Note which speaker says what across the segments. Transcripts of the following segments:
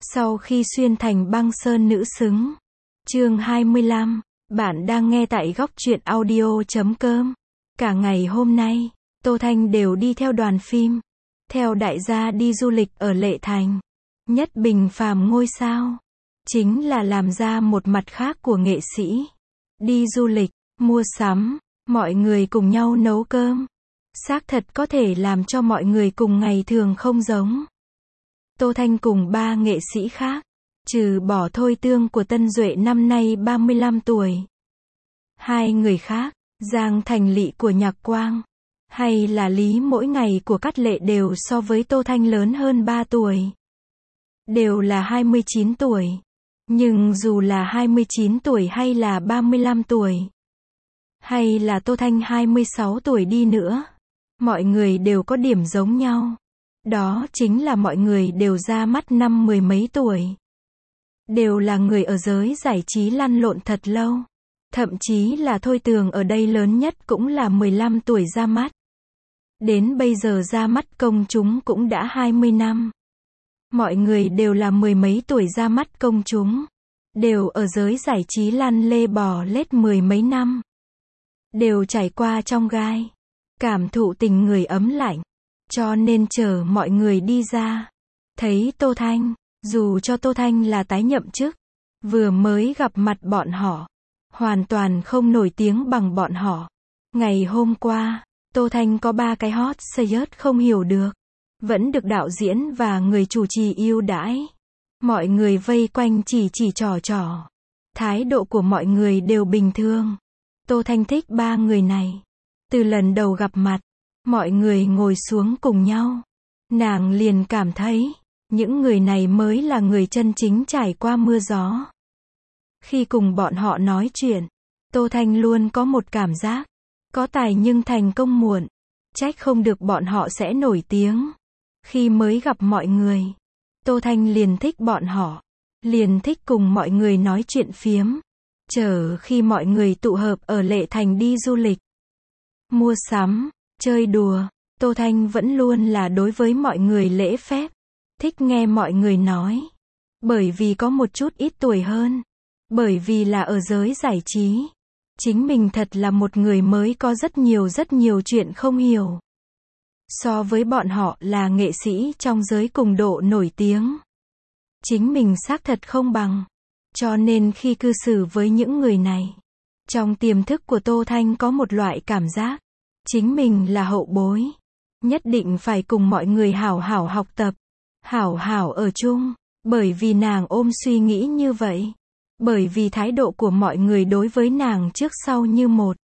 Speaker 1: Sau khi xuyên thành băng sơn nữ xứng. Chương 25. Bạn đang nghe tại góc truyện audio.com. Cả ngày hôm nay, Tô Thanh đều đi theo đoàn phim, theo đại gia đi du lịch ở Lệ Thành. Nhất Bình Phàm ngôi sao, chính là làm ra một mặt khác của nghệ sĩ. Đi du lịch, mua sắm, mọi người cùng nhau nấu cơm. Xác thật có thể làm cho mọi người cùng ngày thường không giống. Tô Thanh cùng ba nghệ sĩ khác, trừ bỏ Thôi Tương của Tân Duệ năm nay 35 tuổi. Hai người khác, Giang Thành Lị của Nhạc Quang, hay là Lý Mỗi Ngày của Cát Lệ đều so với Tô Thanh lớn hơn 3 tuổi. Đều là 29 tuổi. Nhưng dù là 29 tuổi hay là 35 tuổi, hay là Tô Thanh 26 tuổi đi nữa, mọi người đều có điểm giống nhau. Đó chính là mọi người đều ra mắt năm mười mấy tuổi. Đều là người ở giới giải trí lăn lộn thật lâu. Thậm chí là Thôi Tường ở đây lớn nhất cũng là 15 tuổi ra mắt. Đến bây giờ ra mắt công chúng cũng đã 20 năm. Mọi người đều là mười mấy tuổi ra mắt công chúng. Đều ở giới giải trí lăn lê bò lết mười mấy năm. Đều trải qua trong gai. Cảm thụ tình người ấm lạnh. Cho nên chờ mọi người đi ra. Thấy Tô Thanh, dù cho Tô Thanh là tái nhậm chức, vừa mới gặp mặt bọn họ, hoàn toàn không nổi tiếng bằng bọn họ. Ngày hôm qua, Tô Thanh có 3 cái hot search không hiểu được. Vẫn được đạo diễn và người chủ trì ưu đãi. Mọi người vây quanh chỉ trò. Thái độ của mọi người đều bình thường. Tô Thanh thích 3 người này. Từ lần đầu gặp mặt, mọi người ngồi xuống cùng nhau. Nàng liền cảm thấy, những người này mới là người chân chính trải qua mưa gió. Khi cùng bọn họ nói chuyện, Tô Thanh luôn có một cảm giác, có tài nhưng thành công muộn. Trách không được bọn họ sẽ nổi tiếng. Khi mới gặp mọi người, Tô Thanh liền thích bọn họ. Liền thích cùng mọi người nói chuyện phiếm. Chờ khi mọi người tụ hợp ở Lệ Thành đi du lịch, mua sắm, chơi đùa, Tô Thanh vẫn luôn là đối với mọi người lễ phép. Thích nghe mọi người nói. Bởi vì có một chút ít tuổi hơn. Bởi vì là ở giới giải trí. Chính mình thật là một người mới có rất nhiều chuyện không hiểu. So với bọn họ là nghệ sĩ trong giới cùng độ nổi tiếng. Chính mình xác thật không bằng. Cho nên khi cư xử với những người này, trong tiềm thức của Tô Thanh có một loại cảm giác. Chính mình là hậu bối. Nhất định phải cùng mọi người hảo hảo học tập. Hảo hảo ở chung. Bởi vì nàng ôm suy nghĩ như vậy. Bởi vì thái độ của mọi người đối với nàng trước sau như một.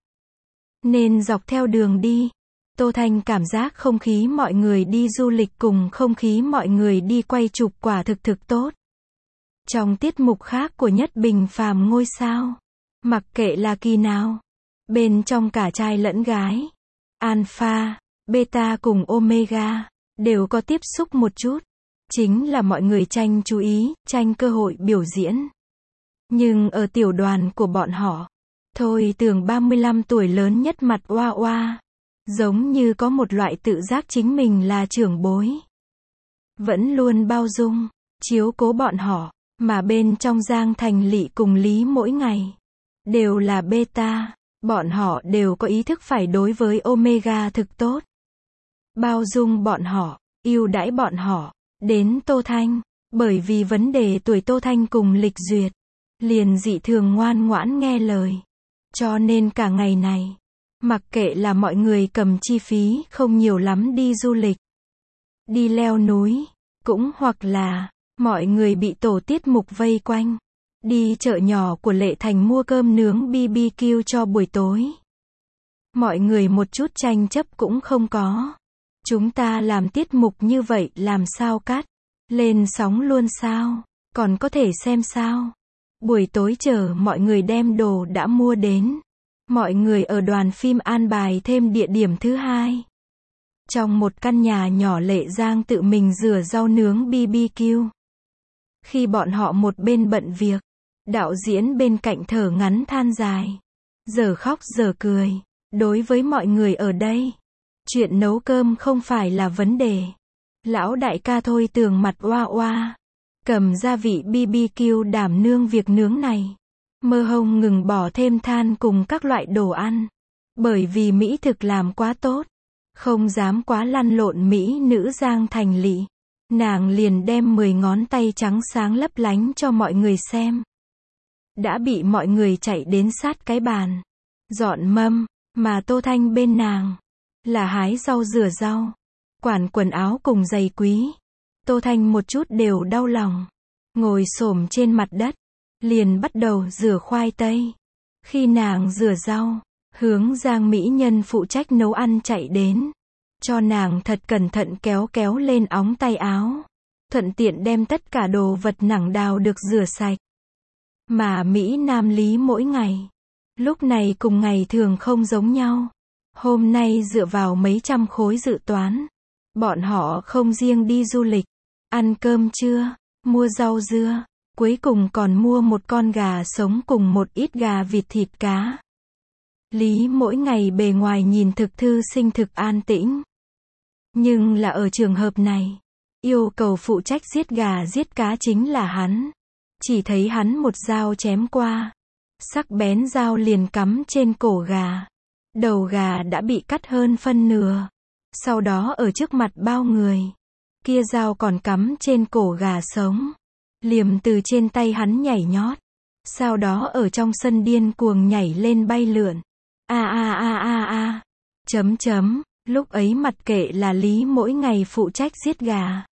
Speaker 1: Nên dọc theo đường đi, Tô Thanh cảm giác không khí mọi người đi du lịch cùng không khí mọi người đi quay chụp quả thực tốt. Trong tiết mục khác của Nhất Bình Phàm ngôi sao, mặc kệ là kỳ nào, bên trong cả trai lẫn gái, Alpha, Beta cùng Omega, đều có tiếp xúc một chút. Chính là mọi người tranh chú ý, tranh cơ hội biểu diễn. Nhưng ở tiểu đoàn của bọn họ, Thôi Tường 35 tuổi lớn nhất mặt oa oa. Giống như có một loại tự giác chính mình là trưởng bối. Vẫn luôn bao dung, chiếu cố bọn họ. Mà bên trong Giang Thành Lị cùng Lý Mỗi Ngày, đều là beta. Bọn họ đều có ý thức phải đối với Omega thực tốt. Bao dung bọn họ, ưu đãi bọn họ. Đến Tô Thanh, bởi vì vấn đề tuổi Tô Thanh cùng Lịch Duyệt, liền dị thường ngoan ngoãn nghe lời. Cho nên cả ngày này, mặc kệ là mọi người cầm chi phí không nhiều lắm đi du lịch, đi leo núi, cũng hoặc là mọi người bị tổ tiết mục vây quanh, đi chợ nhỏ của Lệ Thành mua cơm nướng BBQ cho buổi tối. Mọi người một chút tranh chấp cũng không có. Chúng ta làm tiết mục như vậy làm sao cắt lên sóng luôn sao? Còn có thể xem sao? Buổi tối chờ mọi người đem đồ đã mua đến. Mọi người ở đoàn phim an bài thêm địa điểm thứ hai. Trong một căn nhà nhỏ Lệ Giang tự mình rửa rau nướng BBQ. Khi bọn họ một bên bận việc, đạo diễn bên cạnh thở ngắn than dài. Giờ khóc giờ cười. Đối với mọi người ở đây, chuyện nấu cơm không phải là vấn đề. Lão đại ca Thôi Tường mặt oa oa. cầm gia vị BBQ đảm nương việc nướng này. Mơ hông ngừng bỏ thêm than cùng các loại đồ ăn. Bởi vì mỹ thực làm quá tốt. Không dám quá lăn lộn mỹ nữ Giang Thành Lị. Nàng liền đem 10 ngón tay trắng sáng lấp lánh cho mọi người xem. Đã bị mọi người chạy đến sát cái bàn. Dọn mâm, mà Tô Thanh bên nàng là hái rau rửa rau. Quản quần áo cùng giày quý. Tô Thanh một chút đều đau lòng. Ngồi xổm trên mặt đất. Liền bắt đầu rửa khoai tây. Khi nàng rửa rau, hướng Giang mỹ nhân phụ trách nấu ăn chạy đến. Cho nàng thật cẩn thận kéo kéo lên óng tay áo. Thuận tiện đem tất cả đồ vật nẳng đào được rửa sạch. Mà Mỹ Nam Lý mỗi ngày. Lúc này cùng ngày thường không giống nhau. Hôm nay dựa vào mấy trăm khối dự toán. Bọn họ không riêng đi du lịch. Ăn cơm trưa, mua rau dưa. Cuối cùng còn mua một con gà sống cùng một ít gà vịt thịt cá. Lý mỗi ngày bề ngoài nhìn thực thư sinh thực an tĩnh. Nhưng là ở trường hợp này, yêu cầu phụ trách giết gà giết cá chính là hắn. Chỉ thấy hắn một dao chém qua. Sắc bén dao liền cắm trên cổ gà. Đầu gà đã bị cắt hơn phân nửa. Sau đó ở trước mặt bao người. Kia dao còn cắm trên cổ gà sống. Liềm từ trên tay hắn nhảy nhót. Sau đó ở trong sân điên cuồng nhảy lên bay lượn. Chấm chấm. Lúc ấy mặc kệ là Lý mỗi ngày phụ trách giết gà.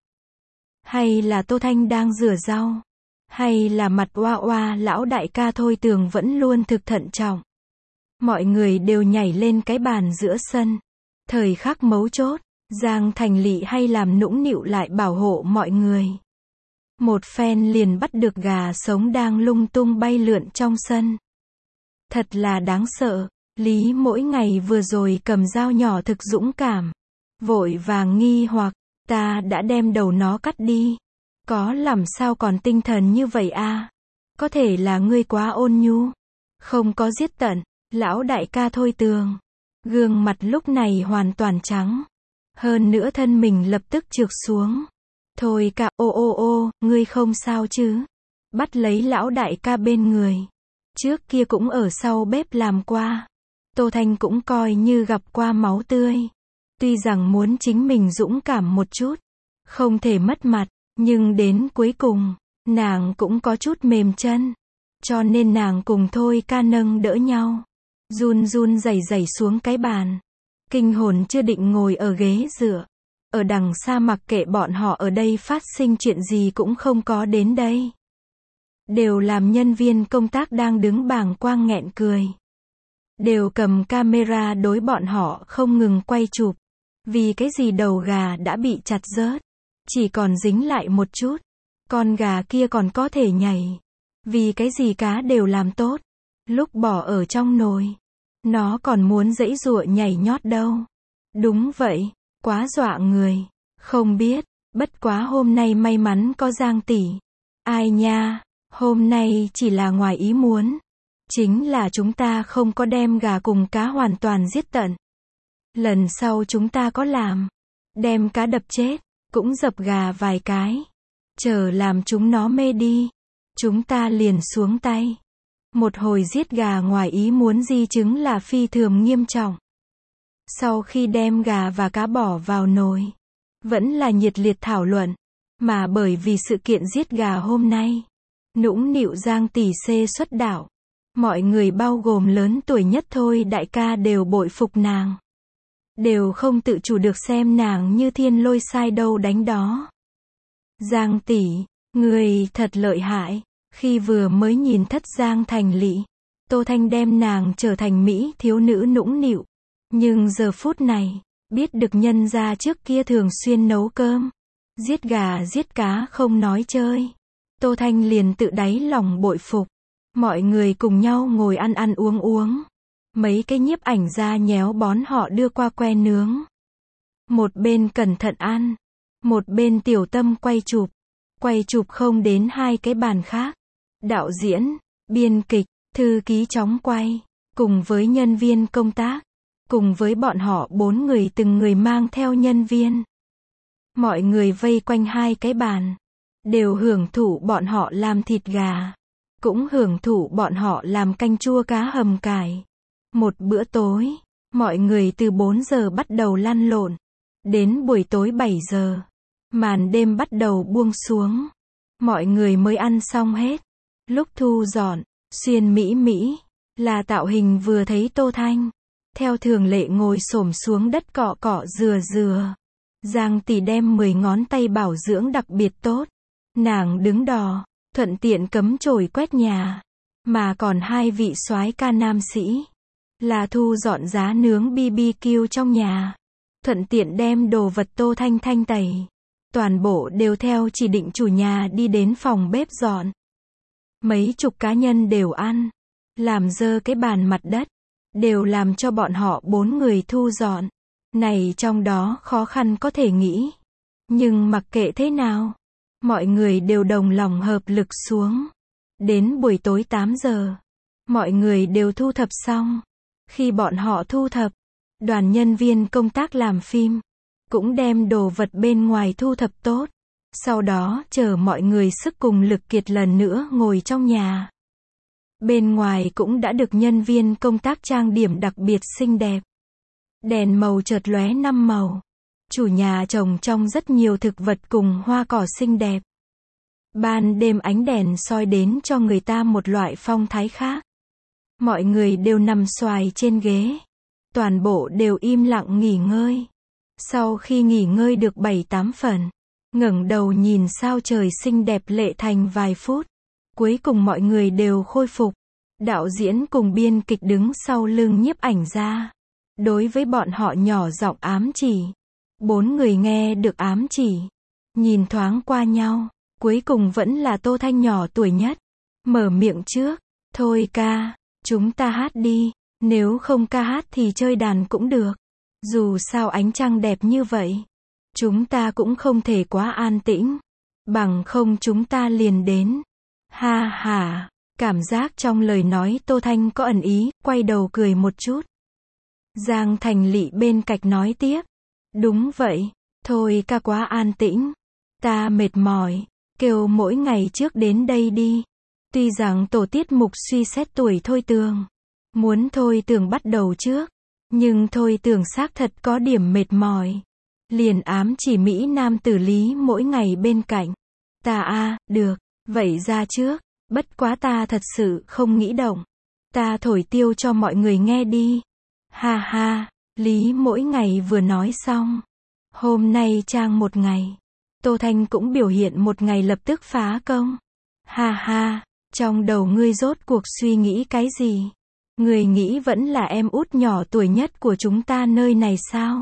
Speaker 1: Hay là Tô Thanh đang rửa rau. Hay là mặt oa oa lão đại ca Thôi Tường vẫn luôn thực thận trọng. Mọi người đều nhảy lên cái bàn giữa sân. Thời khắc mấu chốt, Giang Thành Lị hay làm nũng nịu lại bảo hộ mọi người. Một phen liền bắt được gà sống đang lung tung bay lượn trong sân. Thật là đáng sợ. Lý mỗi ngày vừa rồi cầm dao nhỏ thực dũng cảm. Vội vàng nghi hoặc, ta đã đem đầu nó cắt đi. Có làm sao còn tinh thần như vậy a? Có thể là ngươi quá ôn nhu. Không có giết tận. Lão đại ca Thôi Tường. Gương mặt lúc này hoàn toàn trắng. Hơn nữa thân mình lập tức trượt xuống. Thôi ca, ô, ngươi không sao chứ? Bắt lấy lão đại ca bên người. Trước kia cũng ở sau bếp làm qua. Tô Thanh cũng coi như gặp qua máu tươi. Tuy rằng muốn chính mình dũng cảm một chút. Không thể mất mặt. Nhưng đến cuối cùng, nàng cũng có chút mềm chân. Cho nên nàng cùng Thôi ca nâng đỡ nhau. Run run rẩy rẩy xuống cái bàn. Kinh hồn chưa định ngồi ở ghế dựa. Ở đằng xa mặc kệ bọn họ ở đây phát sinh chuyện gì cũng không có đến đây. Đều làm nhân viên công tác đang đứng bàng quang nghẹn cười. Đều cầm camera đối bọn họ không ngừng quay chụp. Vì cái gì đầu gà đã bị chặt rớt. Chỉ còn dính lại một chút. Con gà kia còn có thể nhảy. Vì cái gì cá đều làm tốt. Lúc bỏ ở trong nồi. Nó còn muốn giãy giụa nhảy nhót đâu. Đúng vậy. Quá dọa người. Không biết. Bất quá hôm nay may mắn có Giang tỷ. Ai nha. Hôm nay chỉ là ngoài ý muốn. Chính là chúng ta không có đem gà cùng cá hoàn toàn giết tận. Lần sau chúng ta có làm. Đem cá đập chết. Cũng dập gà vài cái. Chờ làm chúng nó mê đi. Chúng ta liền xuống tay. Một hồi giết gà ngoài ý muốn di chứng là phi thường nghiêm trọng. Sau khi đem gà và cá bỏ vào nồi. Vẫn là nhiệt liệt thảo luận. Mà bởi vì sự kiện giết gà hôm nay. Nũng nịu Giang tỷ xê xuất đạo. Mọi người bao gồm lớn tuổi nhất Thôi đại ca đều bội phục nàng. Đều không tự chủ được xem nàng như thiên lôi sai đâu đánh đó. Giang tỷ, người thật lợi hại. Khi vừa mới nhìn thất Giang Thành Lị, Tô Thanh đem nàng trở thành mỹ thiếu nữ nũng nịu. Nhưng giờ phút này, biết được nhân gia trước kia thường xuyên nấu cơm, giết gà giết cá không nói chơi. Tô Thanh liền tự đáy lòng bội phục. Mọi người cùng nhau ngồi ăn uống. Mấy cái nhiếp ảnh ra nhéo bón họ đưa qua que nướng. Một bên cẩn thận ăn. Một bên tiểu tâm quay chụp. Quay chụp không đến hai cái bàn khác. Đạo diễn, biên kịch, thư ký chóng quay. Cùng với nhân viên công tác. Cùng với bọn họ 4 người từng người mang theo nhân viên. Mọi người vây quanh hai cái bàn. đều hưởng thụ bọn họ làm thịt gà, cũng hưởng thụ bọn họ làm canh chua cá hầm cải. Một bữa tối, mọi người từ 4 giờ bắt đầu lăn lộn, đến buổi tối 7 giờ, màn đêm bắt đầu buông xuống, mọi người mới ăn xong hết. Lúc thu dọn, Xuyên Mỹ Mỹ là tạo hình vừa thấy Tô Thanh, theo thường lệ ngồi xổm xuống đất cọ cọ dừa. Giang tỷ đem 10 ngón tay bảo dưỡng đặc biệt tốt. Nàng đứng đò, thuận tiện cấm chổi quét nhà. Mà còn 2 vị soái ca nam sĩ là thu dọn giá nướng BBQ trong nhà, thuận tiện đem đồ vật Tô Thanh thanh tẩy. Toàn bộ đều theo chỉ định chủ nhà đi đến phòng bếp dọn. Mấy chục cá nhân đều ăn, làm dơ cái bàn mặt đất, đều làm cho bọn họ 4 người thu dọn. Này trong đó khó khăn có thể nghĩ. Nhưng mặc kệ thế nào, mọi người đều đồng lòng hợp lực xuống. Đến buổi tối 8 giờ, mọi người đều thu thập xong. Khi bọn họ thu thập, đoàn nhân viên công tác làm phim cũng đem đồ vật bên ngoài thu thập tốt. Sau đó chờ mọi người sức cùng lực kiệt lần nữa ngồi trong nhà. Bên ngoài cũng đã được nhân viên công tác trang điểm đặc biệt xinh đẹp. Đèn màu chợt lóe 5 màu. Chủ nhà trồng trong rất nhiều thực vật cùng hoa cỏ xinh đẹp. Ban đêm ánh đèn soi đến cho người ta một loại phong thái khác. Mọi người đều nằm xoài trên ghế. Toàn bộ đều im lặng nghỉ ngơi. Sau khi nghỉ ngơi được 7-8 phần, ngẩng đầu nhìn sao trời xinh đẹp lệ thành vài phút. Cuối cùng mọi người đều khôi phục. Đạo diễn cùng biên kịch đứng sau lưng nhiếp ảnh ra. Đối với bọn họ nhỏ giọng ám chỉ. 4 người nghe được ám chỉ, nhìn thoáng qua nhau, cuối cùng vẫn là Tô Thanh nhỏ tuổi nhất. Mở miệng trước, thôi ca, chúng ta hát đi, nếu không ca hát thì chơi đàn cũng được. Dù sao ánh trăng đẹp như vậy, chúng ta cũng không thể quá an tĩnh, bằng không chúng ta liền đến. Ha ha, cảm giác trong lời nói Tô Thanh có ẩn ý, quay đầu cười một chút. Giang Thành Lị bên cạnh nói tiếp. Đúng vậy, thôi ca quá an tĩnh. Ta mệt mỏi, kêu mỗi ngày trước đến đây đi. Tuy rằng tổ tiết mục suy xét tuổi Thôi Tường, muốn Thôi Tường bắt đầu trước, nhưng Thôi Tường xác thật có điểm mệt mỏi. Liền ám chỉ Mỹ Nam tử Lý mỗi ngày bên cạnh. Ta được, vậy ra trước, bất quá ta thật sự không nghĩ động. Ta thổi tiêu cho mọi người nghe đi. Ha ha, Lý mỗi ngày vừa nói xong. Hôm nay trang một ngày. Tô Thanh cũng biểu hiện một ngày lập tức phá công. Ha ha, trong đầu ngươi rốt cuộc suy nghĩ cái gì? Ngươi nghĩ vẫn là em út nhỏ tuổi nhất của chúng ta nơi này sao?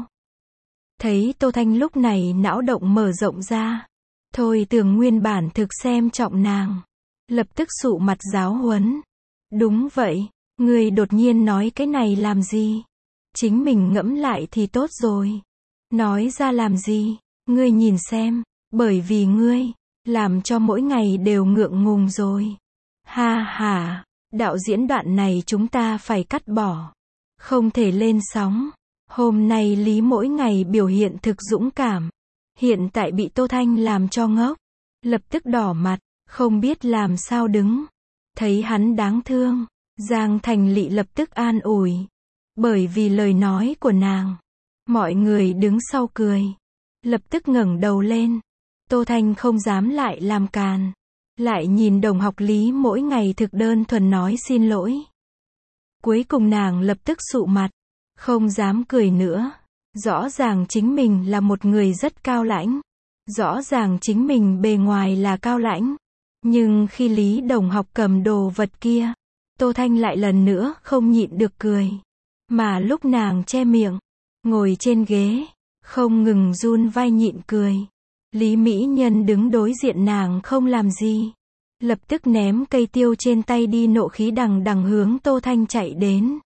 Speaker 1: Thấy Tô Thanh lúc này não động mở rộng ra. Thôi Tường nguyên bản thực xem trọng nàng. Lập tức sụ mặt giáo huấn. Đúng vậy, ngươi đột nhiên nói cái này làm gì? Chính mình ngẫm lại thì tốt rồi. Nói ra làm gì? Ngươi nhìn xem, bởi vì ngươi, làm cho mỗi ngày đều ngượng ngùng rồi. Ha ha, đạo diễn đoạn này chúng ta phải cắt bỏ. Không thể lên sóng. Hôm nay Lý mỗi ngày biểu hiện thực dũng cảm. Hiện tại bị Tô Thanh làm cho ngốc. Lập tức đỏ mặt, không biết làm sao đứng. Thấy hắn đáng thương, Giang Thành Lị lập tức an ủi. Bởi vì lời nói của nàng, mọi người đứng sau cười. Lập tức ngẩng đầu lên. Tô Thanh không dám lại làm càn. Lại nhìn đồng học Lý mỗi ngày thực đơn thuần nói xin lỗi. Cuối cùng nàng lập tức sụ mặt. Không dám cười nữa. Rõ ràng chính mình là một người rất cao lãnh. Rõ ràng chính mình bề ngoài là cao lãnh. Nhưng khi Lý đồng học cầm đồ vật kia, Tô Thanh lại lần nữa không nhịn được cười. Mà lúc nàng che miệng, ngồi trên ghế, không ngừng run vai nhịn cười. Lý Mỹ Nhân đứng đối diện nàng không làm gì. Lập tức ném cây tiêu trên tay đi, nộ khí đằng đằng hướng Tô Thanh chạy đến.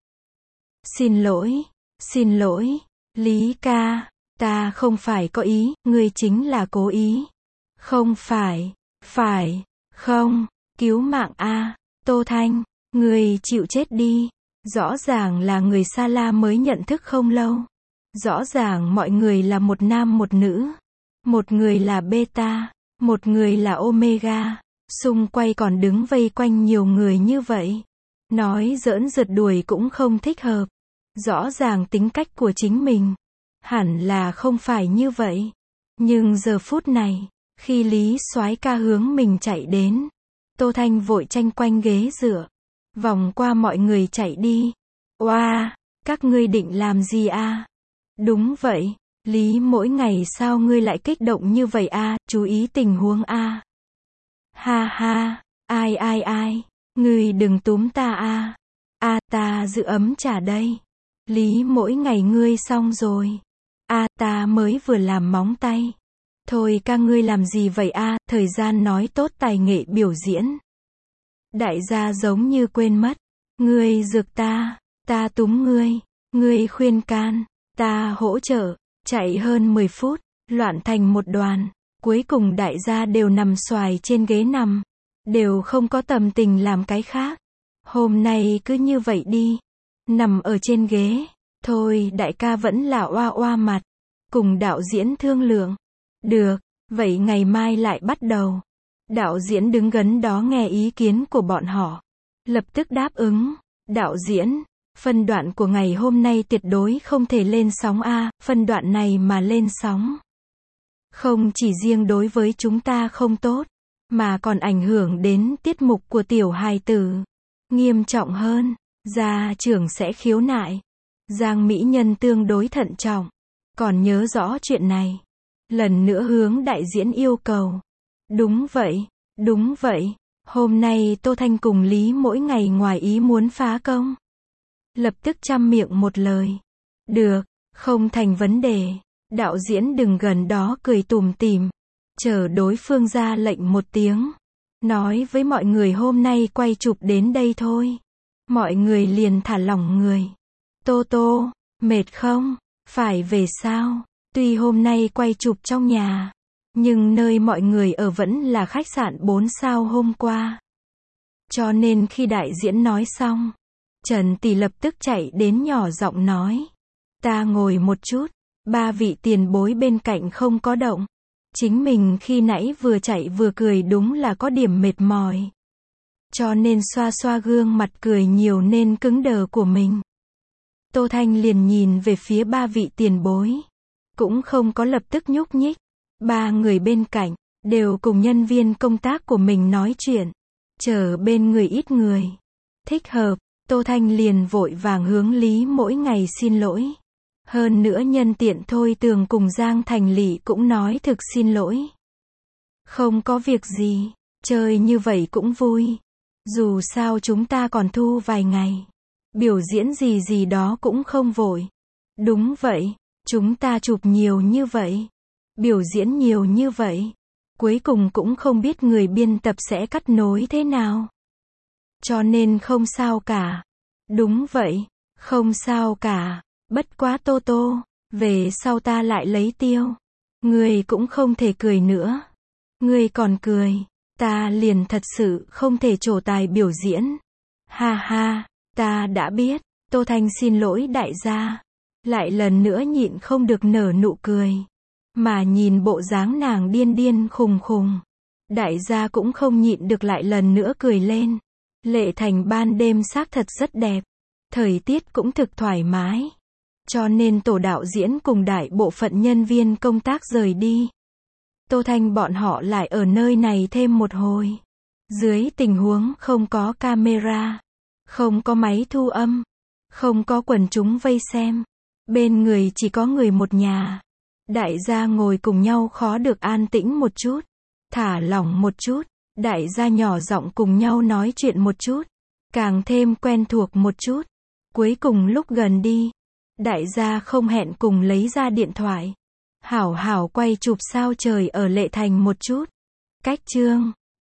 Speaker 1: Xin lỗi, Lý ca, ta không phải có ý, ngươi chính là cố ý. Không phải, không, cứu mạng a, Tô Thanh, ngươi chịu chết đi. Rõ ràng là người xa la mới nhận thức không lâu. Rõ ràng mọi người là một nam một nữ. Một người là beta, Một người là Omega. Xung quanh còn đứng vây quanh nhiều người như vậy. Nói giỡn rượt đuổi cũng không thích hợp. Rõ ràng tính cách của chính mình. Hẳn là không phải như vậy. Nhưng giờ phút này, khi Lý soái ca hướng mình chạy đến, Tô Thanh vội tranh quanh ghế dựa. Vòng qua mọi người chạy đi. Oa, các ngươi định làm gì a? Đúng vậy, Lý mỗi ngày sao ngươi lại kích động như vậy a, chú ý tình huống a. Ha ha, ai, ngươi đừng túm ta a. Ta giữ ấm trà đây. Lý mỗi ngày ngươi xong rồi. Ta mới vừa làm móng tay. Thôi ca ngươi làm gì vậy a, thời gian nói tốt tài nghệ biểu diễn. Đại gia giống như quên mất. Ngươi rực ta túm ngươi khuyên can, ta hỗ trợ, chạy hơn 10 phút, loạn thành một đoàn. Cuối cùng đại gia đều nằm xoài trên ghế nằm. Đều không có tâm tình làm cái khác. Hôm nay cứ như vậy đi. Nằm ở trên ghế. Thôi đại ca vẫn là oa mặt. Cùng đạo diễn thương lượng. Được, vậy ngày mai lại bắt đầu. Đạo diễn đứng gần đó nghe ý kiến của bọn họ. Lập tức đáp ứng. Đạo diễn, phân đoạn của ngày hôm nay tuyệt đối không thể lên sóng a, phân đoạn này mà lên sóng. Không chỉ riêng đối với chúng ta không tốt, mà còn ảnh hưởng đến tiết mục của tiểu hài tử. Nghiêm trọng hơn, gia trưởng sẽ khiếu nại. Giang mỹ nhân tương đối thận trọng. Còn nhớ rõ chuyện này. Lần nữa hướng đại diễn yêu cầu. Đúng vậy. Hôm nay Tô Thanh cùng Lý mỗi ngày ngoài ý muốn phá công. Lập tức chăm miệng một lời. Được, không thành vấn đề. Đạo diễn đừng gần đó cười tủm tỉm. Chờ đối phương ra lệnh một tiếng. Nói với mọi người hôm nay quay chụp đến đây thôi. Mọi người liền thả lỏng người. Tô, mệt không? Phải về sao? Tuy hôm nay quay chụp trong nhà. Nhưng nơi mọi người ở vẫn là khách sạn 4 sao hôm qua. Cho nên khi đại diễn nói xong, Trần Tỷ lập tức chạy đến nhỏ giọng nói. Ta ngồi một chút, 3 vị tiền bối bên cạnh không có động. Chính mình khi nãy vừa chạy vừa cười đúng là có điểm mệt mỏi. Cho nên xoa xoa gương mặt cười nhiều nên cứng đờ của mình. Tô Thanh liền nhìn về phía 3 vị tiền bối. Cũng không có lập tức nhúc nhích. 3 người bên cạnh, đều cùng nhân viên công tác của mình nói chuyện. Chờ bên người ít người. Thích hợp, Tô Thanh liền vội vàng hướng Lý mỗi ngày xin lỗi. Hơn nữa nhân tiện thôi Tường cùng Giang Thành Lị cũng nói thực xin lỗi. Không có việc gì, chơi như vậy cũng vui. Dù sao chúng ta còn thu vài ngày. Biểu diễn gì đó cũng không vội. Đúng vậy, chúng ta chụp nhiều như vậy. Biểu diễn nhiều như vậy. Cuối cùng cũng không biết người biên tập sẽ cắt nối thế nào. Cho nên không sao cả. Đúng vậy, không sao cả. Bất quá Tô, về sau ta lại lấy tiêu. Người cũng không thể cười nữa. Người còn cười, ta liền thật sự không thể trổ tài biểu diễn. Ha ha, ta đã biết. Tô Thanh xin lỗi đại gia. Lại lần nữa nhịn không được nở nụ cười. Mà nhìn bộ dáng nàng điên khùng. Đại gia cũng không nhịn được lại lần nữa cười lên. Lệ Thành ban đêm xác thật rất đẹp. Thời tiết cũng thực thoải mái. Cho nên tổ đạo diễn cùng đại bộ phận nhân viên công tác rời đi. Tô Thanh bọn họ lại ở nơi này thêm một hồi. Dưới tình huống không có camera, không có máy thu âm, không có quần chúng vây xem. Bên người chỉ có người một nhà. Đại gia ngồi cùng nhau khó được an tĩnh một chút. Thả lỏng một chút. Đại gia nhỏ giọng cùng nhau nói chuyện một chút. Càng thêm quen thuộc một chút. Cuối cùng lúc gần đi. Đại gia không hẹn cùng lấy ra điện thoại. Hảo quay chụp sao trời ở Lệ Thành một chút. Cách chương